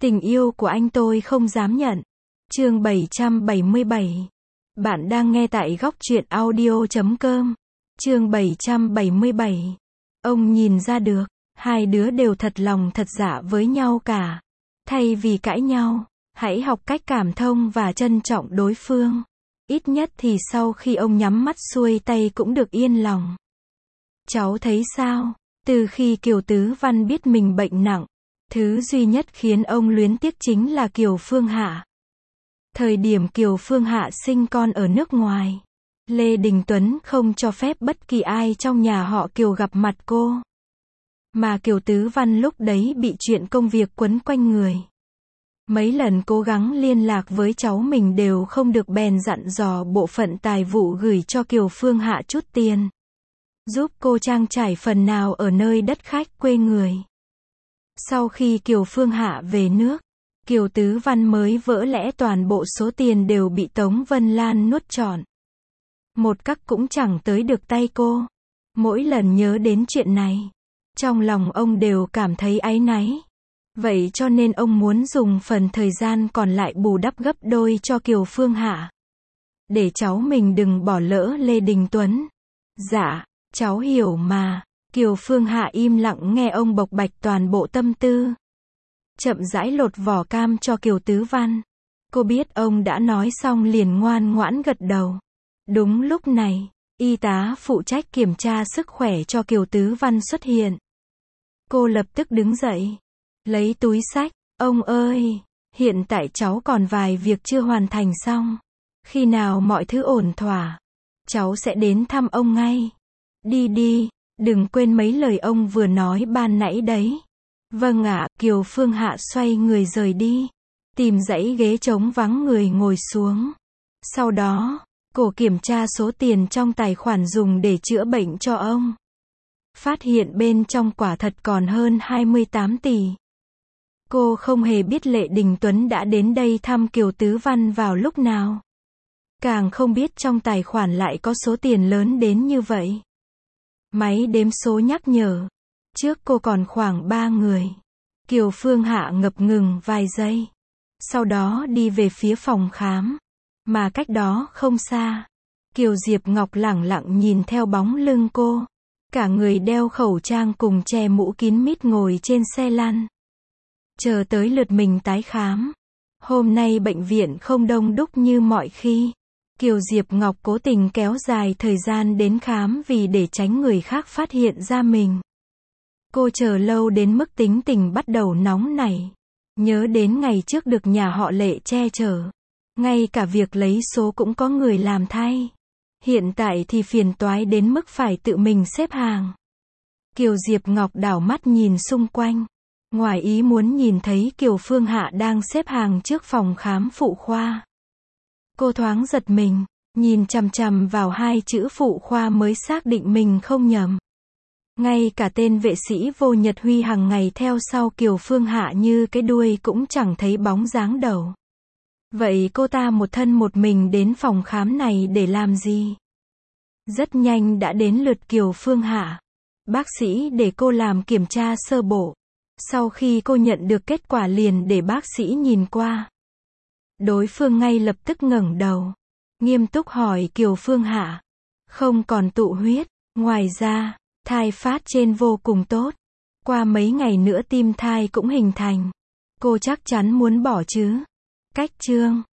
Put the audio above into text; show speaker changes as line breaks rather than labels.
Tình yêu của anh tôi không dám nhận. Chương 777. Bạn đang nghe tại góc truyện audio.com. Chương 777. Ông nhìn ra được, hai đứa đều thật lòng thật dạ với nhau cả. Thay vì cãi nhau, hãy học cách cảm thông và trân trọng đối phương. Ít nhất thì sau khi ông nhắm mắt xuôi tay cũng được yên lòng. Cháu thấy sao? Từ khi Kiều Tứ Văn biết mình bệnh nặng, thứ duy nhất khiến ông luyến tiếc chính là Kiều Phương Hạ. Thời điểm Kiều Phương Hạ sinh con ở nước ngoài, Lê Đình Tuấn không cho phép bất kỳ ai trong nhà họ Kiều gặp mặt cô. Mà Kiều Tứ Văn lúc đấy bị chuyện công việc quấn quanh người. Mấy lần cố gắng liên lạc với cháu mình đều không được, bèn dặn dò bộ phận tài vụ gửi cho Kiều Phương Hạ chút tiền, giúp cô trang trải phần nào ở nơi đất khách quê người. Sau khi Kiều Phương Hạ về nước, Kiều Tứ Văn mới vỡ lẽ toàn bộ số tiền đều bị Tống Vân Lan nuốt trọn. Một cắc cũng chẳng tới được tay cô. Mỗi lần nhớ đến chuyện này, trong lòng ông đều cảm thấy áy náy. Vậy cho nên ông muốn dùng phần thời gian còn lại bù đắp gấp đôi cho Kiều Phương Hạ, để cháu mình đừng bỏ lỡ Lê Đình Tuấn. Dạ, cháu hiểu mà. Kiều Phương Hạ im lặng nghe ông bộc bạch toàn bộ tâm tư. Chậm rãi lột vỏ cam cho Kiều Tứ Văn. Cô biết ông đã nói xong liền ngoan ngoãn gật đầu. Đúng lúc này, y tá phụ trách kiểm tra sức khỏe cho Kiều Tứ Văn xuất hiện. Cô lập tức đứng dậy, lấy túi xách. Ông ơi, hiện tại cháu còn vài việc chưa hoàn thành xong. Khi nào mọi thứ ổn thỏa, cháu sẽ đến thăm ông ngay. Đi đi, đừng quên mấy lời ông vừa nói ban nãy đấy. Vâng ạ. Kiều Phương Hạ xoay người rời đi, tìm dãy ghế trống vắng người ngồi xuống. Sau đó, cô kiểm tra số tiền trong tài khoản dùng để chữa bệnh cho ông. Phát hiện bên trong quả thật còn hơn 28 tỷ. Cô không hề biết Lê Đình Tuấn đã đến đây thăm Kiều Tứ Văn vào lúc nào. Càng không biết trong tài khoản lại có số tiền lớn đến như vậy. Máy đếm số nhắc nhở. Trước cô còn khoảng 3 người. Kiều Phương Hạ ngập ngừng vài giây. Sau đó đi về phía phòng khám. Mà cách đó không xa, Kiều Diệp Ngọc lẳng lặng nhìn theo bóng lưng cô. Cả người đeo khẩu trang cùng che mũ kín mít ngồi trên xe lăn. Chờ tới lượt mình tái khám. Hôm nay bệnh viện không đông đúc như mọi khi. Kiều Diệp Ngọc cố tình kéo dài thời gian đến khám vì để tránh người khác phát hiện ra mình. Cô chờ lâu đến mức tính tình bắt đầu nóng nảy. Nhớ đến ngày trước được nhà họ Lệ che chở. Ngay cả việc lấy số cũng có người làm thay. Hiện tại thì phiền toái đến mức phải tự mình xếp hàng. Kiều Diệp Ngọc đảo mắt nhìn xung quanh. Ngoài ý muốn nhìn thấy Kiều Phương Hạ đang xếp hàng trước phòng khám phụ khoa. Cô thoáng giật mình, nhìn chằm chằm vào hai chữ phụ khoa mới xác định mình không nhầm. Ngay cả tên vệ sĩ Vô Nhật Huy hàng ngày theo sau Kiều Phương Hạ như cái đuôi cũng chẳng thấy bóng dáng đâu. Vậy cô ta một thân một mình đến phòng khám này để làm gì? Rất nhanh đã đến lượt Kiều Phương Hạ. Bác sĩ để cô làm kiểm tra sơ bộ. Sau khi cô nhận được kết quả liền để bác sĩ nhìn qua. Đối phương ngay lập tức ngẩng đầu, nghiêm túc hỏi Kiều Phương Hạ. Không còn tụ huyết. Ngoài ra, thai phát trên vô cùng tốt. Qua mấy ngày nữa tim thai cũng hình thành. Cô chắc chắn muốn bỏ chứ? Cách chương